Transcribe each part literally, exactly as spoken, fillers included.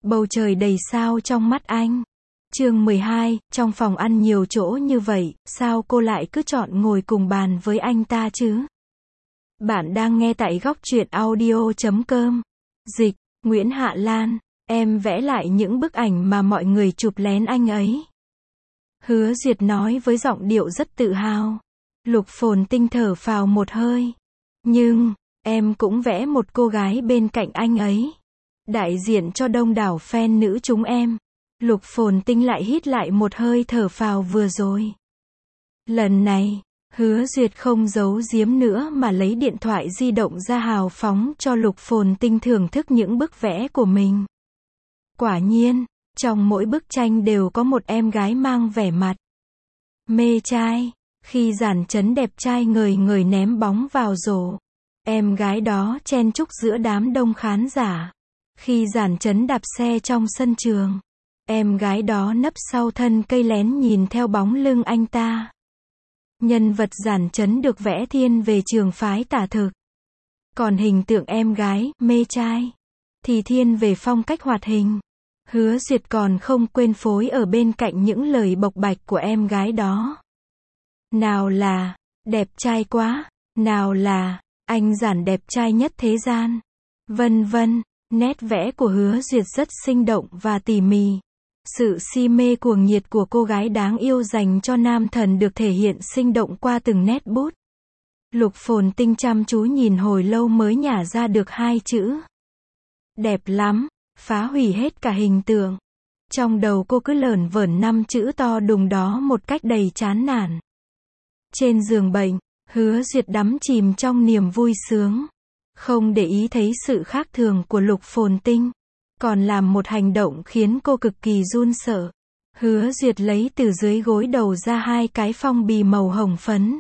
Bầu trời đầy sao trong mắt anh. Chương mười hai, trong phòng ăn nhiều chỗ như vậy, sao cô lại cứ chọn ngồi cùng bàn với anh ta chứ? Bạn đang nghe tại góc truyện audio chấm com. Dịch, Nguyễn Hạ Lan, em vẽ lại những bức ảnh mà mọi người chụp lén anh ấy. Hứa Duyệt nói với giọng điệu rất tự hào. Lục Phồn Tinh thở phào một hơi. Nhưng, em cũng vẽ một cô gái bên cạnh anh ấy. Đại diện cho đông đảo fan nữ chúng em. Lục Phồn Tinh lại hít lại một hơi thở phào vừa rồi. Lần này, Hứa Duyệt không giấu giếm nữa mà lấy điện thoại di động ra hào phóng cho Lục Phồn Tinh thưởng thức những bức vẽ của mình. Quả nhiên, trong mỗi bức tranh đều có một em gái mang vẻ mặt mê trai. Khi Giản Chấn đẹp trai ngời ngời ném bóng vào rổ, em gái đó chen chúc giữa đám đông khán giả. Khi Giản Chấn đạp xe trong sân trường, em gái đó nấp sau thân cây lén nhìn theo bóng lưng anh ta. Nhân vật Giản Chấn được vẽ thiên về trường phái tả thực. Còn hình tượng em gái, mê trai, thì thiên về phong cách hoạt hình. Hứa Duyệt còn không quên phối ở bên cạnh những lời bộc bạch của em gái đó. Nào là, đẹp trai quá, nào là, anh Giản đẹp trai nhất thế gian. Vân vân, nét vẽ của Hứa Duyệt rất sinh động và tỉ mỉ. Sự si mê cuồng nhiệt của cô gái đáng yêu dành cho nam thần được thể hiện sinh động qua từng nét bút. Lục Phồn Tinh chăm chú nhìn hồi lâu mới nhả ra được hai chữ. Đẹp lắm, phá hủy hết cả hình tượng. Trong đầu cô cứ lởn vởn năm chữ to đùng đó một cách đầy chán nản. Trên giường bệnh, Hứa Duyệt đắm chìm trong niềm vui sướng. Không để ý thấy sự khác thường của Lục Phồn Tinh. Còn làm một hành động khiến cô cực kỳ run sợ. Hứa Duyệt lấy từ dưới gối đầu ra hai cái phong bì màu hồng phấn.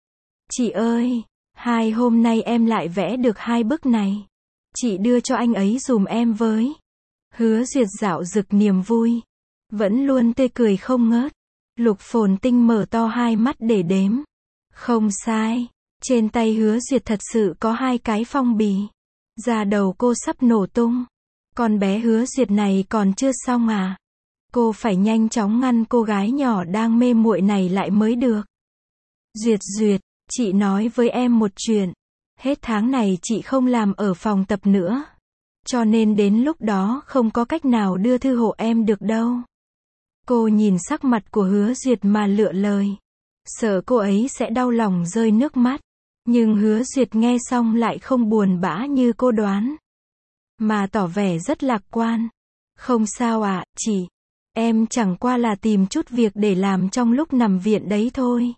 Chị ơi, hai hôm nay em lại vẽ được hai bức này. Chị đưa cho anh ấy dùm em với. Hứa Duyệt dạo dực niềm vui. Vẫn luôn tươi cười không ngớt. Lục Phồn Tinh mở to hai mắt để đếm. Không sai, trên tay Hứa Duyệt thật sự có hai cái phong bì. Da đầu cô sắp nổ tung. Con bé Hứa Duyệt này còn chưa xong à? Cô phải nhanh chóng ngăn cô gái nhỏ đang mê muội này lại mới được. Duyệt Duyệt, chị nói với em một chuyện. Hết tháng này chị không làm ở phòng tập nữa. Cho nên đến lúc đó không có cách nào đưa thư hộ em được đâu. Cô nhìn sắc mặt của Hứa Duyệt mà lựa lời. Sợ cô ấy sẽ đau lòng rơi nước mắt. Nhưng Hứa Duyệt nghe xong lại không buồn bã như cô đoán. Mà tỏ vẻ rất lạc quan. Không sao ạ, à, chị. Em chẳng qua là tìm chút việc để làm trong lúc nằm viện đấy thôi.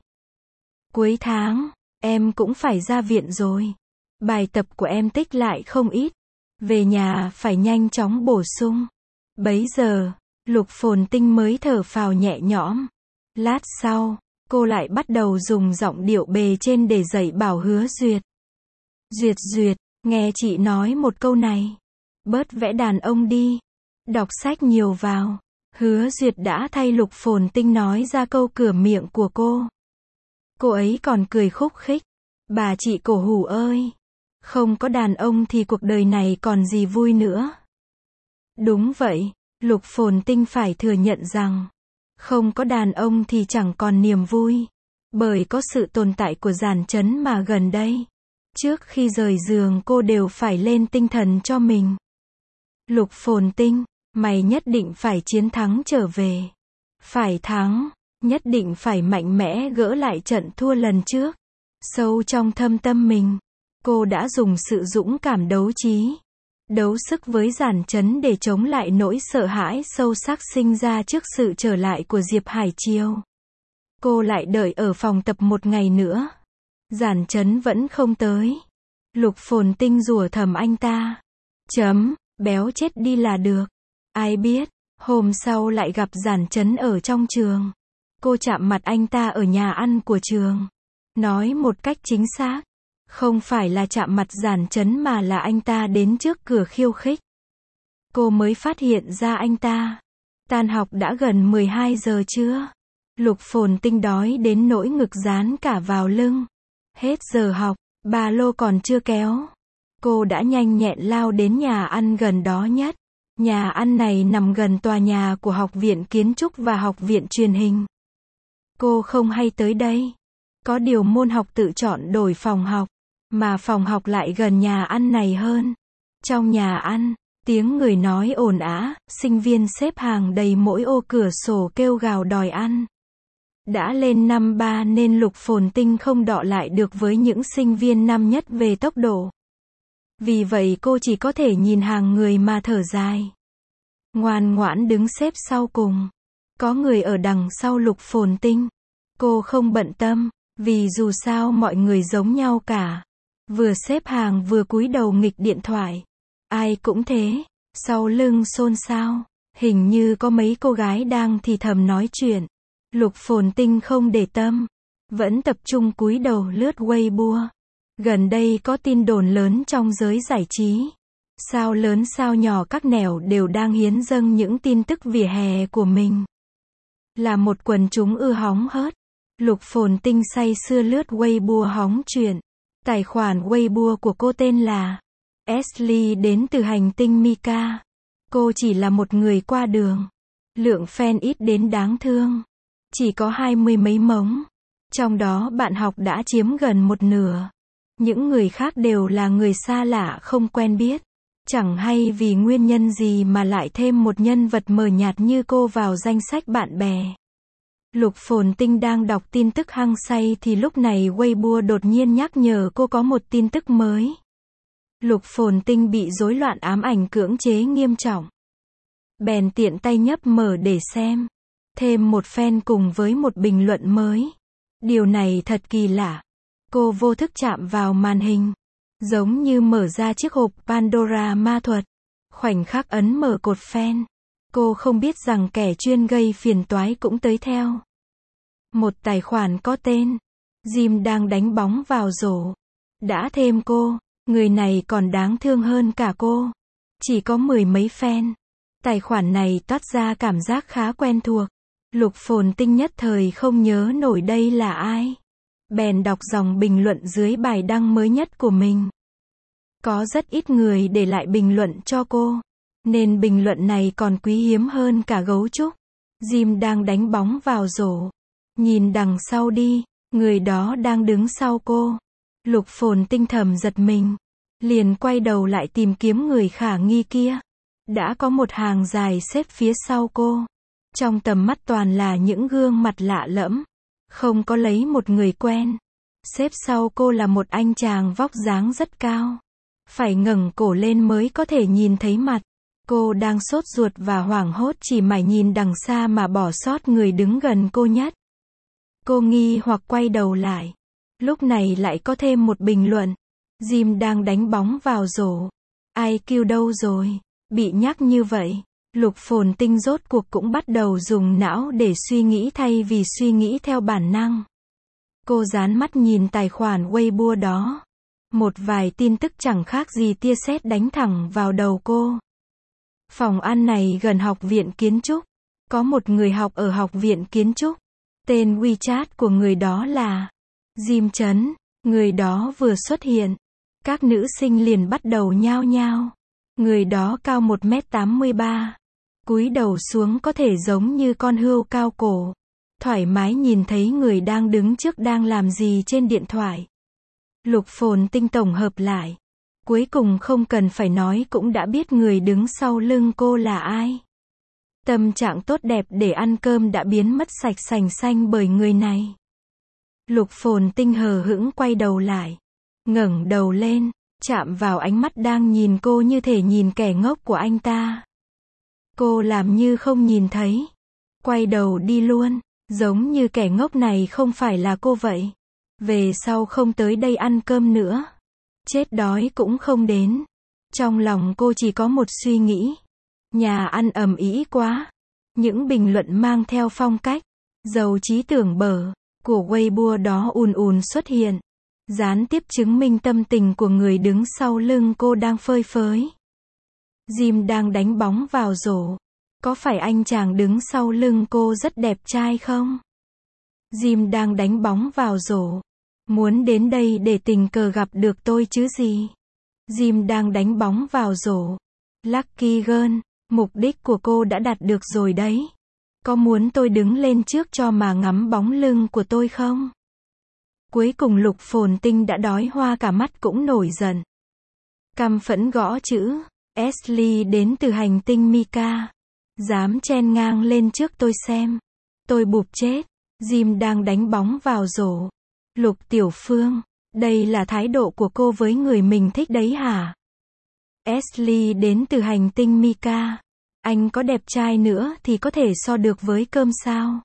Cuối tháng, em cũng phải ra viện rồi. Bài tập của em tích lại không ít. Về nhà phải nhanh chóng bổ sung. Bấy giờ, Lục Phồn Tinh mới thở phào nhẹ nhõm. Lát sau, cô lại bắt đầu dùng giọng điệu bề trên để dạy bảo Hứa Duyệt. Duyệt Duyệt, nghe chị nói một câu này. Bớt vẽ đàn ông đi. Đọc sách nhiều vào. Hứa Duyệt đã thay Lục Phồn Tinh nói ra câu cửa miệng của cô. Cô ấy còn cười khúc khích. Bà chị cổ hủ ơi. Không có đàn ông thì cuộc đời này còn gì vui nữa. Đúng vậy, Lục Phồn Tinh phải thừa nhận rằng, không có đàn ông thì chẳng còn niềm vui. Bởi có sự tồn tại của Giản Chấn mà gần đây, trước khi rời giường cô đều phải lên tinh thần cho mình. Lục Phồn Tinh, mày nhất định phải chiến thắng trở về. Phải thắng, nhất định phải mạnh mẽ gỡ lại trận thua lần trước. Sâu trong thâm tâm mình, cô đã dùng sự dũng cảm đấu trí, đấu sức với Giản Chấn để chống lại nỗi sợ hãi sâu sắc sinh ra trước sự trở lại của Diệp Hải Triều. Cô lại đợi ở phòng tập một ngày nữa. Giản Chấn vẫn không tới. Lục Phồn Tinh rủa thầm anh ta. Chấm, béo chết đi là được. Ai biết, hôm sau lại gặp Giản Chấn ở trong trường. Cô chạm mặt anh ta ở nhà ăn của trường. Nói một cách chính xác, không phải là chạm mặt Giản Chấn mà là anh ta đến trước cửa khiêu khích. Cô mới phát hiện ra anh ta. Tan học đã gần mười hai giờ trưa. Lục Phồn Tinh đói đến nỗi ngực dán cả vào lưng. Hết giờ học, ba lô còn chưa kéo. Cô đã nhanh nhẹn lao đến nhà ăn gần đó nhất. Nhà ăn này nằm gần tòa nhà của Học viện Kiến trúc và Học viện Truyền hình. Cô không hay tới đây. Có điều môn học tự chọn đổi phòng học, mà phòng học lại gần nhà ăn này hơn. Trong nhà ăn, tiếng người nói ồn ào, sinh viên xếp hàng đầy mỗi ô cửa sổ kêu gào đòi ăn. Đã lên năm ba nên Lục Phồn Tinh không đọ lại được với những sinh viên năm nhất về tốc độ. Vì vậy cô chỉ có thể nhìn hàng người mà thở dài. Ngoan ngoãn đứng xếp sau cùng. Có người ở đằng sau Lục Phồn Tinh. Cô không bận tâm, vì dù sao mọi người giống nhau cả. Vừa xếp hàng vừa cúi đầu nghịch điện thoại. Ai cũng thế. Sau lưng xôn xao. Hình như có mấy cô gái đang thì thầm nói chuyện. Lục Phồn Tinh không để tâm. Vẫn tập trung cúi đầu lướt Weibo. Gần đây có tin đồn lớn trong giới giải trí. Sao lớn sao nhỏ các nẻo đều đang hiến dâng những tin tức vỉa hè của mình. Là một quần chúng ưa hóng hớt. Lục Phồn Tinh say sưa lướt Weibo hóng chuyện. Tài khoản Weibo của cô tên là Ashley đến từ hành tinh Mika. Cô chỉ là một người qua đường. Lượng fan ít đến đáng thương. Chỉ có hai mươi mấy mống. Trong đó bạn học đã chiếm gần một nửa. Những người khác đều là người xa lạ không quen biết. Chẳng hay vì nguyên nhân gì mà lại thêm một nhân vật mờ nhạt như cô vào danh sách bạn bè. Lục Phồn Tinh đang đọc tin tức hăng say thì lúc này Weibo đột nhiên nhắc nhở cô có một tin tức mới. Lục Phồn Tinh bị rối loạn ám ảnh cưỡng chế nghiêm trọng. Bèn tiện tay nhấp mở để xem. Thêm một fan cùng với một bình luận mới. Điều này thật kỳ lạ. Cô vô thức chạm vào màn hình. Giống như mở ra chiếc hộp Pandora ma thuật. Khoảnh khắc ấn mở cột fan. Cô không biết rằng kẻ chuyên gây phiền toái cũng tới theo. Một tài khoản có tên Jim đang đánh bóng vào rổ. Đã thêm cô. Người này còn đáng thương hơn cả cô. Chỉ có mười mấy fan. Tài khoản này toát ra cảm giác khá quen thuộc. Lục Phồn Tinh nhất thời không nhớ nổi đây là ai. Bèn đọc dòng bình luận dưới bài đăng mới nhất của mình. Có rất ít người để lại bình luận cho cô. Nên bình luận này còn quý hiếm hơn cả gấu trúc. Jim đang đánh bóng vào rổ. Nhìn đằng sau đi, người đó đang đứng sau cô. Lục Phồn Tinh thầm giật mình. Liền quay đầu lại tìm kiếm người khả nghi kia. Đã có một hàng dài xếp phía sau cô. Trong tầm mắt toàn là những gương mặt lạ lẫm. Không có lấy một người quen. Xếp sau cô là một anh chàng vóc dáng rất cao. Phải ngẩng cổ lên mới có thể nhìn thấy mặt. Cô đang sốt ruột và hoảng hốt chỉ mải nhìn đằng xa mà bỏ sót người đứng gần cô nhất. Cô nghi hoặc quay đầu lại. Lúc này lại có thêm một bình luận. Jim đang đánh bóng vào rổ. i kiu đâu rồi? Bị nhắc như vậy. Lục Phồn Tinh rốt cuộc cũng bắt đầu dùng não để suy nghĩ thay vì suy nghĩ theo bản năng. Cô dán mắt nhìn tài khoản Weibo đó. Một vài tin tức chẳng khác gì tia sét đánh thẳng vào đầu cô. Phòng ăn này gần Học viện Kiến trúc. Có một người học ở Học viện Kiến trúc. Tên WeChat của người đó là Jim Trấn. Người đó vừa xuất hiện. Các nữ sinh liền bắt đầu nhao nhao. Người đó cao một mét tám mươi ba. Cúi đầu xuống có thể giống như con hươu cao cổ. Thoải mái nhìn thấy người đang đứng trước đang làm gì trên điện thoại. Lục Phồn Tinh tổng hợp lại. Cuối cùng không cần phải nói cũng đã biết người đứng sau lưng cô là ai. Tâm trạng tốt đẹp để ăn cơm đã biến mất sạch sành xanh bởi người này. Lục Phồn Tinh hờ hững quay đầu lại. Ngẩng đầu lên, chạm vào ánh mắt đang nhìn cô như thể nhìn kẻ ngốc của anh ta. Cô làm như không nhìn thấy. Quay đầu đi luôn, giống như kẻ ngốc này không phải là cô vậy. Về sau không tới đây ăn cơm nữa. Chết đói cũng không đến. Trong lòng cô chỉ có một suy nghĩ. Nhà ăn ầm ĩ quá. Những bình luận mang theo phong cách giàu trí tưởng bở của Weibo đó ùn ùn xuất hiện. Gián tiếp chứng minh tâm tình của người đứng sau lưng cô đang phơi phới. Jim đang đánh bóng vào rổ. Có phải anh chàng đứng sau lưng cô rất đẹp trai không? Jim đang đánh bóng vào rổ. Muốn đến đây để tình cờ gặp được tôi chứ gì? Jim đang đánh bóng vào rổ. Lucky Girl. Mục đích của cô đã đạt được rồi đấy. Có muốn tôi đứng lên trước cho mà ngắm bóng lưng của tôi không? Cuối cùng Lục Phồn Tinh đã đói hoa cả mắt cũng nổi giận. Căm phẫn gõ chữ. Ashley đến từ hành tinh Mika. Dám chen ngang lên trước tôi xem. Tôi bụp chết. Jim đang đánh bóng vào rổ. Lục Tiểu Phương, đây là thái độ của cô với người mình thích đấy hả? Ashley đến từ hành tinh Mika. Anh có đẹp trai nữa thì có thể so được với cơm sao?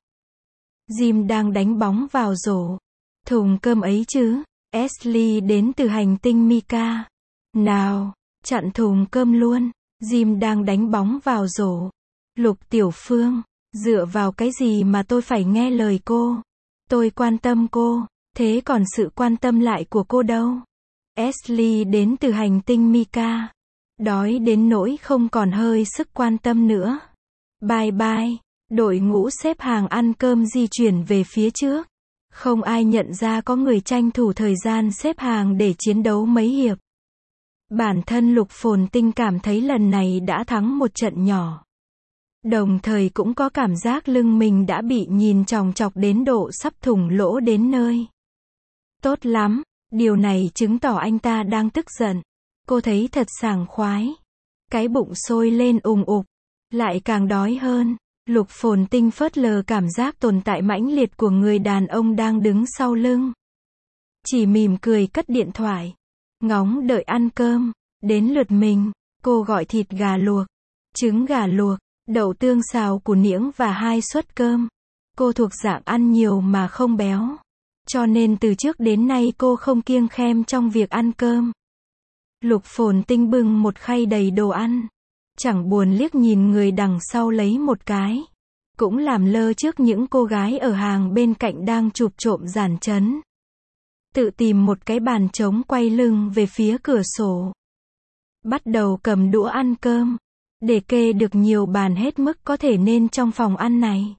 Jim đang đánh bóng vào rổ. Thùng cơm ấy chứ. Ashley đến từ hành tinh Mika. Nào, chặn thùng cơm luôn. Jim đang đánh bóng vào rổ. Lục Tiểu Phương, dựa vào cái gì mà tôi phải nghe lời cô? Tôi quan tâm cô, thế còn sự quan tâm lại của cô đâu? Ashley đến từ hành tinh Mika. Đói đến nỗi không còn hơi sức quan tâm nữa. Bye bye. Đội ngũ xếp hàng ăn cơm di chuyển về phía trước. Không ai nhận ra có người tranh thủ thời gian xếp hàng để chiến đấu mấy hiệp. Bản thân Lục Phồn Tinh cảm thấy lần này đã thắng một trận nhỏ. Đồng thời cũng có cảm giác lưng mình đã bị nhìn chòng chọc đến độ sắp thủng lỗ đến nơi. Tốt lắm, điều này chứng tỏ anh ta đang tức giận. Cô thấy thật sảng khoái. Cái bụng sôi lên ùng ục, lại càng đói hơn. Lục Phồn Tinh phớt lờ cảm giác tồn tại mãnh liệt của người đàn ông đang đứng sau lưng. Chỉ mỉm cười cất điện thoại. Ngóng đợi ăn cơm. Đến lượt mình, cô gọi thịt gà luộc, trứng gà luộc, đậu tương xào củ niễng và hai suất cơm. Cô thuộc dạng ăn nhiều mà không béo. Cho nên từ trước đến nay cô không kiêng khem trong việc ăn cơm. Lục Phồn Tinh bưng một khay đầy đồ ăn. Chẳng buồn liếc nhìn người đằng sau lấy một cái. Cũng làm lơ trước những cô gái ở hàng bên cạnh đang chụp trộm giản chấn. Tự tìm một cái bàn trống quay lưng về phía cửa sổ. Bắt đầu cầm đũa ăn cơm. Để kê được nhiều bàn hết mức có thể nên trong phòng ăn này.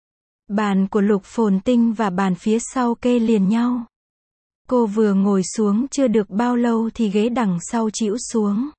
Bàn của Lục Phồn Tinh và bàn phía sau kê liền nhau. Cô vừa ngồi xuống chưa được bao lâu thì ghế đằng sau chĩu xuống.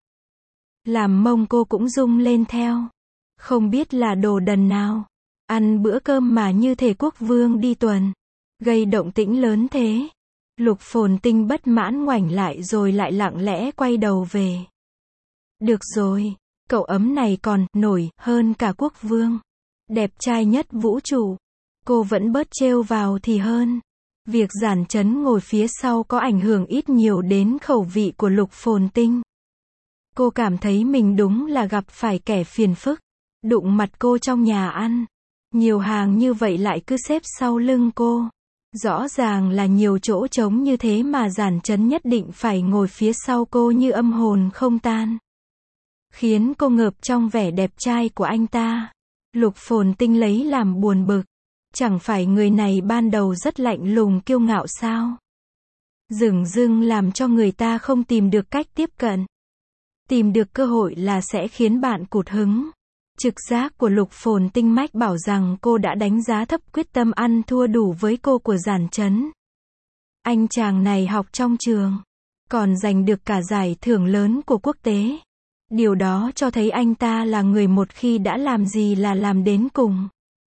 Làm mông cô cũng rung lên theo. Không biết là đồ đần nào. Ăn bữa cơm mà như thể quốc vương đi tuần. Gây động tĩnh lớn thế. Lục Phồn Tinh bất mãn ngoảnh lại rồi lại lặng lẽ quay đầu về. Được rồi, cậu ấm này còn nổi hơn cả quốc vương. Đẹp trai nhất vũ trụ. Cô vẫn bớt trêu vào thì hơn. Việc giản chấn ngồi phía sau có ảnh hưởng ít nhiều đến khẩu vị của Lục Phồn Tinh. Cô cảm thấy mình đúng là gặp phải kẻ phiền phức. Đụng mặt cô trong nhà ăn. Nhiều hàng như vậy lại cứ xếp sau lưng cô. Rõ ràng là nhiều chỗ trống như thế mà giản chấn nhất định phải ngồi phía sau cô như âm hồn không tan. Khiến cô ngợp trong vẻ đẹp trai của anh ta. Lục Phồn Tinh lấy làm buồn bực. Chẳng phải người này ban đầu rất lạnh lùng kiêu ngạo sao? Dửng dưng làm cho người ta không tìm được cách tiếp cận. Tìm được cơ hội là sẽ khiến bạn cụt hứng. Trực giác của Lục Phồn Tinh mách bảo rằng cô đã đánh giá thấp quyết tâm ăn thua đủ với cô của giản chấn. Anh chàng này học trong trường. Còn giành được cả giải thưởng lớn của quốc tế. Điều đó cho thấy anh ta là người một khi đã làm gì là làm đến cùng.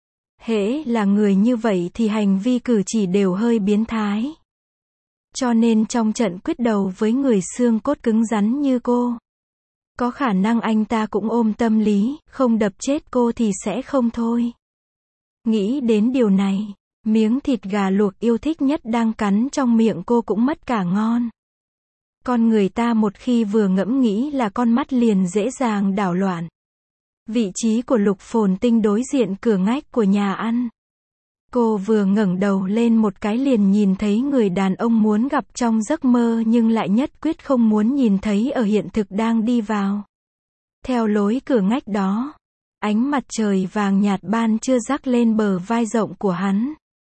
Hễ là người như vậy thì hành vi cử chỉ đều hơi biến thái. Cho nên trong trận quyết đầu với người xương cốt cứng rắn như cô, có khả năng anh ta cũng ôm tâm lý, không đập chết cô thì sẽ không thôi. Nghĩ đến điều này, miếng thịt gà luộc yêu thích nhất đang cắn trong miệng cô cũng mất cả ngon. Con người ta một khi vừa ngẫm nghĩ là con mắt liền dễ dàng đảo loạn. Vị trí của Lục Phồn Tinh đối diện cửa ngách của nhà ăn. Cô vừa ngẩng đầu lên một cái liền nhìn thấy người đàn ông muốn gặp trong giấc mơ nhưng lại nhất quyết không muốn nhìn thấy ở hiện thực đang đi vào. Theo lối cửa ngách đó, ánh mặt trời vàng nhạt ban chưa rắc lên bờ vai rộng của hắn.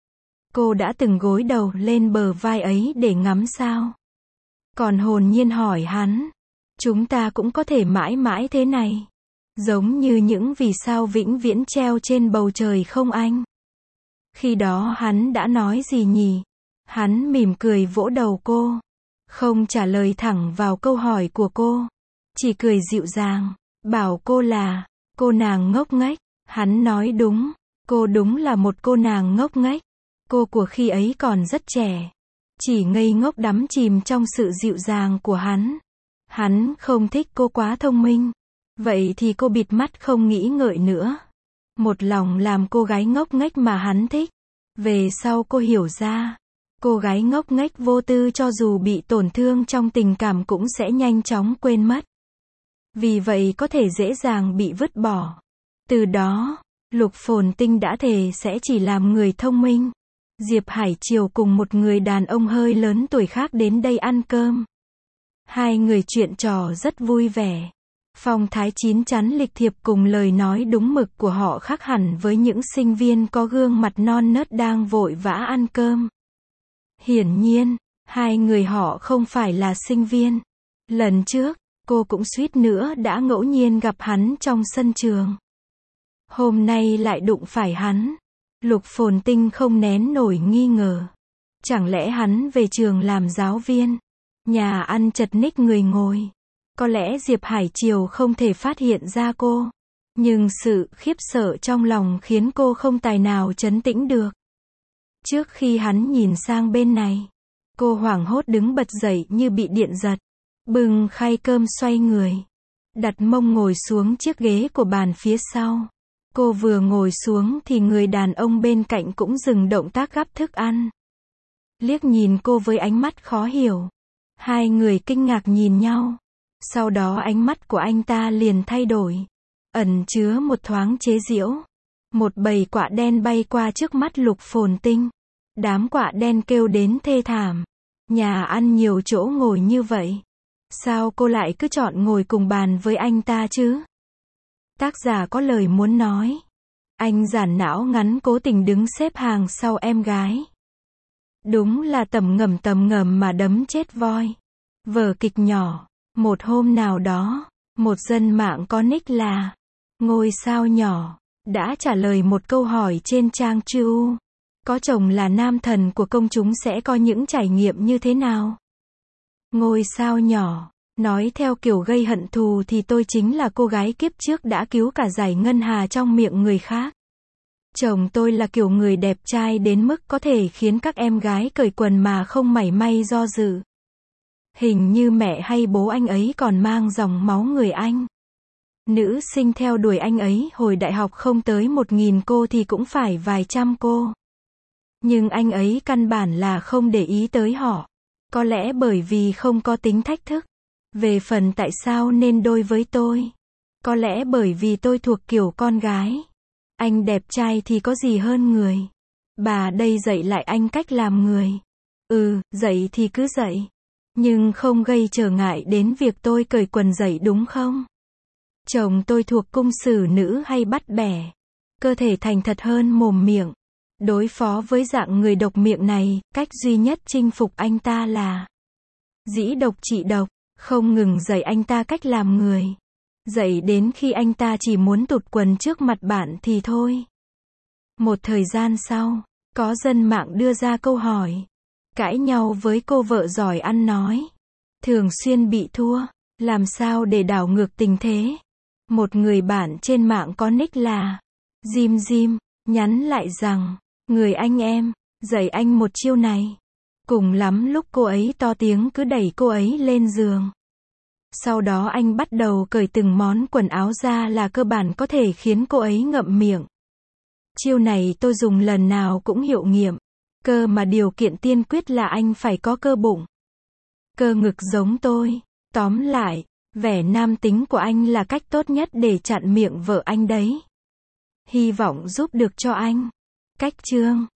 Cô đã từng gối đầu lên bờ vai ấy để ngắm sao. Còn hồn nhiên hỏi hắn, chúng ta cũng có thể mãi mãi thế này. Giống như những vì sao vĩnh viễn treo trên bầu trời không anh? Khi đó hắn đã nói gì nhỉ? Hắn mỉm cười vỗ đầu cô. Không trả lời thẳng vào câu hỏi của cô. Chỉ cười dịu dàng, bảo cô là, Cô nàng ngốc nghếch. Hắn nói đúng. Cô đúng là một cô nàng ngốc nghếch. Cô của khi ấy còn rất trẻ. Chỉ ngây ngốc đắm chìm trong sự dịu dàng của hắn. Hắn không thích cô quá thông minh. Vậy thì cô bịt mắt không nghĩ ngợi nữa. Một lòng làm cô gái ngốc nghếch mà hắn thích. Về sau cô hiểu ra. Cô gái ngốc nghếch vô tư cho dù bị tổn thương trong tình cảm cũng sẽ nhanh chóng quên mất. Vì vậy có thể dễ dàng bị vứt bỏ. Từ đó, Lục Phồn Tinh đã thề sẽ chỉ làm người thông minh. Diệp Hải Triều cùng một người đàn ông hơi lớn tuổi khác đến đây ăn cơm. Hai người chuyện trò rất vui vẻ. Phong thái chín chắn lịch thiệp cùng lời nói đúng mực của họ khác hẳn với những sinh viên có gương mặt non nớt đang vội vã ăn cơm. Hiển nhiên, hai người họ không phải là sinh viên. Lần trước, cô cũng suýt nữa đã ngẫu nhiên gặp hắn trong sân trường. Hôm nay lại đụng phải hắn. Lục Phồn Tinh không nén nổi nghi ngờ. Chẳng lẽ hắn về trường làm giáo viên? Nhà ăn chật ních người ngồi. Có lẽ Diệp Hải Triều không thể phát hiện ra cô. Nhưng sự khiếp sợ trong lòng khiến cô không tài nào trấn tĩnh được. Trước khi hắn nhìn sang bên này, cô hoảng hốt đứng bật dậy như bị điện giật. Bưng khay cơm xoay người. Đặt mông ngồi xuống chiếc ghế của bàn phía sau. Cô vừa ngồi xuống thì người đàn ông bên cạnh cũng dừng động tác gắp thức ăn. Liếc nhìn cô với ánh mắt khó hiểu. Hai người kinh ngạc nhìn nhau. Sau đó ánh mắt của anh ta liền thay đổi. Ẩn chứa một thoáng chế giễu. Một bầy quạ đen bay qua trước mắt Lục Phồn Tinh. Đám quạ đen kêu đến thê thảm. Nhà ăn nhiều chỗ ngồi như vậy. Sao cô lại cứ chọn ngồi cùng bàn với anh ta chứ? Tác giả có lời muốn nói. Anh giản não ngắn cố tình đứng xếp hàng sau em gái. Đúng là tầm ngầm tầm ngầm mà đấm chết voi. Vở kịch nhỏ. Một hôm nào đó, một dân mạng có nick là Ngôi sao nhỏ, đã trả lời một câu hỏi trên trang True. Có chồng là nam thần của công chúng sẽ có những trải nghiệm như thế nào? Ngôi sao nhỏ, nói theo kiểu gây hận thù thì tôi chính là cô gái kiếp trước đã cứu cả giải ngân hà trong miệng người khác. Chồng tôi là kiểu người đẹp trai đến mức có thể khiến các em gái cởi quần mà không mảy may do dự. Hình như mẹ hay bố anh ấy còn mang dòng máu người Anh. Nữ sinh theo đuổi anh ấy hồi đại học không tới một nghìn cô thì cũng phải vài trăm cô. Nhưng anh ấy căn bản là không để ý tới họ. Có lẽ bởi vì không có tính thách thức. Về phần tại sao nên đôi với tôi. Có lẽ bởi vì tôi thuộc kiểu con gái. Anh đẹp trai thì có gì hơn người. Bà đây dạy lại anh cách làm người. Ừ, dạy thì cứ dạy. Nhưng không gây trở ngại đến việc tôi cởi quần dậy đúng không? Chồng tôi thuộc cung xử nữ hay bắt bẻ. Cơ thể thành thật hơn mồm miệng. Đối phó với dạng người độc miệng này, cách duy nhất chinh phục anh ta là dĩ độc trị độc, không ngừng dạy anh ta cách làm người. Dạy đến khi anh ta chỉ muốn tụt quần trước mặt bạn thì thôi. Một thời gian sau, có dân mạng đưa ra câu hỏi. Cãi nhau với cô vợ giỏi ăn nói. Thường xuyên bị thua. Làm sao để đảo ngược tình thế? Một người bạn trên mạng có nick là Jim Jim, nhắn lại rằng, người anh em, dạy anh một chiêu này. Cùng lắm lúc cô ấy to tiếng cứ đẩy cô ấy lên giường. Sau đó anh bắt đầu cởi từng món quần áo ra là cơ bản có thể khiến cô ấy ngậm miệng. Chiêu này tôi dùng lần nào cũng hiệu nghiệm. Cơ mà điều kiện tiên quyết là anh phải có cơ bụng. Cơ ngực giống tôi. Tóm lại, vẻ nam tính của anh là cách tốt nhất để chặn miệng vợ anh đấy. Hy vọng giúp được cho anh. Cách chương